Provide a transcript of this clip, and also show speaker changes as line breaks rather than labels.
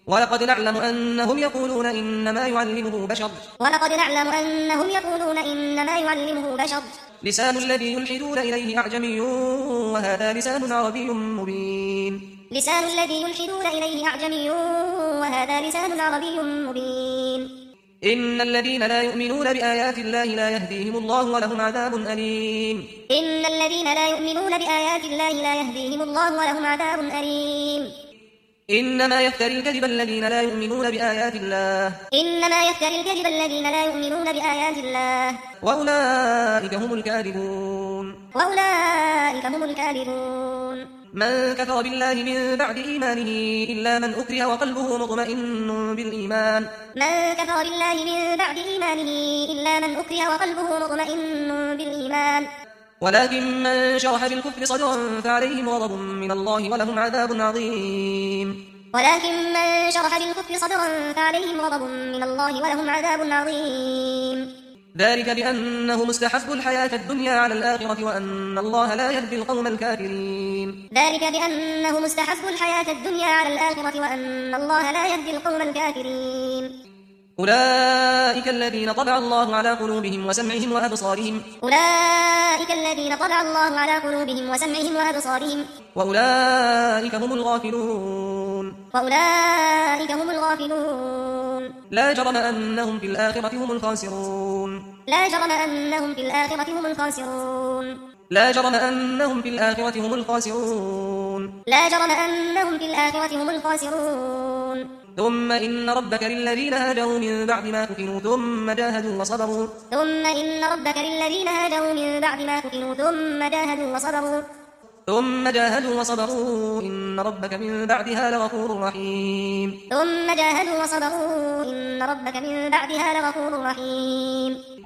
ولقد نعلم أنهم يقولون إنما يعلمه بشر
ولقد نعلم أنهم يقولون إنما يعلمه بشر
لسان الذي يلحدون إليه أعجمي وهذا لسان عربي مبين
لسان الذي يلحدون إليه أعجمي وهذا لسان عربي مبين
إن الذين لا يؤمنون بآيات الله لا يهديهم الله ولهم عذاب أليم
إن الذين لا يؤمنون بآيات الله لا يهديهم الله ولهم عذاب أليم
إنما يفتري الكذب الذين لا يؤمنون بآيات الله
إنما يفتري الكذب الذين لا يؤمنون بآيات الله
وأولئك هم الكاذبون
وأولئك هم الكاذبون
من كفر بالله من بعد إيمانه إلا من أكره وقلبه مطمئن بالإيمان
من كفر بالله من بعد إيمانه إلا من أكره وقلبه مطمئن بالإيمان
ولكن من شرح بالكفر صدرا فعليهم غضب من الله ولهم عذاب عظيم
ولكن من شرح بالكفر صدرا فعليهم غضب من الله ولهم عذاب عظيم
ذلك بأنهم استحبوا الحياة الدنيا على الآخرة وأن الله لا يهدي القوم الكافرين
ذلك بأنهم استحبوا الحياة الدنيا على الآخرة وأن الله لا يهدي القوم الكافرين
أولئك الذين طبع الله على قلوبهم وسمعهم وأبصارهم
أولئك الذين طبع الله على قلوبهم وسمعهم وأبصارهم
وأولئك هم الغافلون
وأولئك هم الغافلون
لا جرم أنهم في الآخرة هم الخاسرون
لا جرم أنهم في الآخرة هم الخاسرون
لا جرم أنهم في الآخرة هم الخاسرون
لا جرم أنهم في الآخرة هم الخاسرون
ثم إن ربك للذين هاجروا من بعد ما فتنوا ثم جاهدوا وصبروا
ثم إن ربك للذين هاجروا من بعد ما فتنوا
ثم جاهدوا وصبروا إن ربك من بعدها لغفور رحيم
ثم جاهدوا وصبروا إن ربك من بعدها لغفور رحيم